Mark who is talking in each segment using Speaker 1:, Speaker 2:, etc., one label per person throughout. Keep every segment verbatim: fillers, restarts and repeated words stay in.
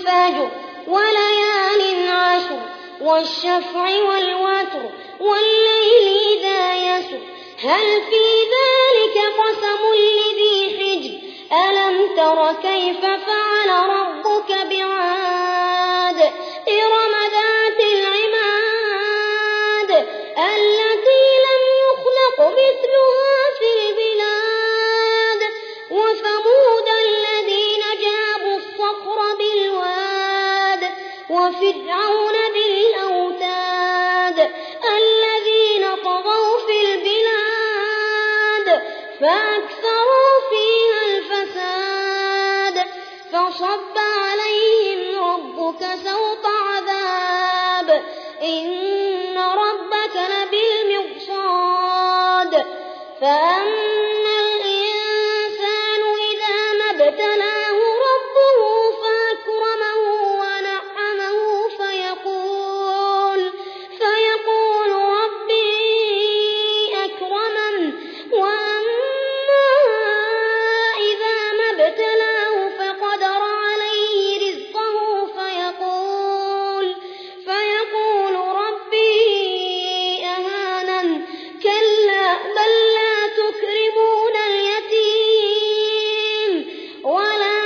Speaker 1: الفجر وليال عشر والشفع والوتر والليل إذا يسر هل في ذلك قسم لذي حجر ألم تر كيف فعل ربك بعاد إرم ذات العماد التي لم يخلق مثلها في البلاد وثمود الذين جابوا الصخر بالواد وفرعون ذي الأوتاد الذين طغوا في البلاد فأكثروا فيها الفساد فصب عليهم ربك سوط عذاب إن ربك لبالمرصاد فأما الإنسان إذا ما ابتلاه ربه فأكرمه ونعمه فيقول فيقول ربي أكرمن وأما إذا ما ابتلاه فقدر عليه رزقه فيقول فيقول ربي أهانن كلا بل لا تكرمون اليتيم ولا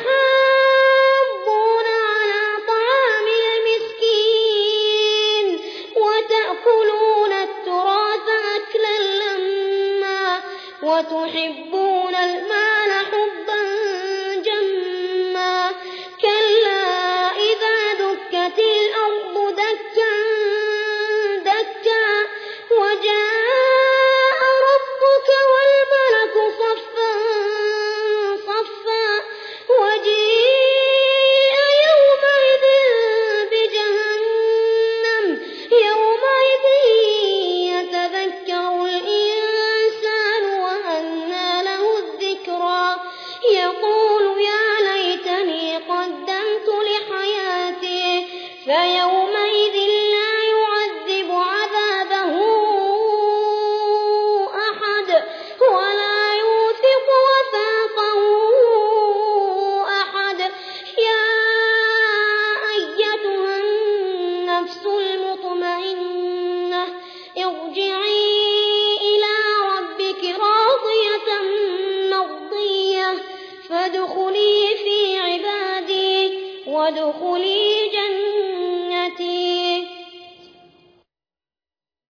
Speaker 1: تحاضون على طعام المسكين وتأكلون التراث أكلا لما وتحبون المال حبا جما كلا إذا دكت الأرض دكا دكا وجاء ربك والملك صفا صفا وجيء يومئذ بجهنم يومئذ يتذكر الإنسان وأنى له الذكرى يقول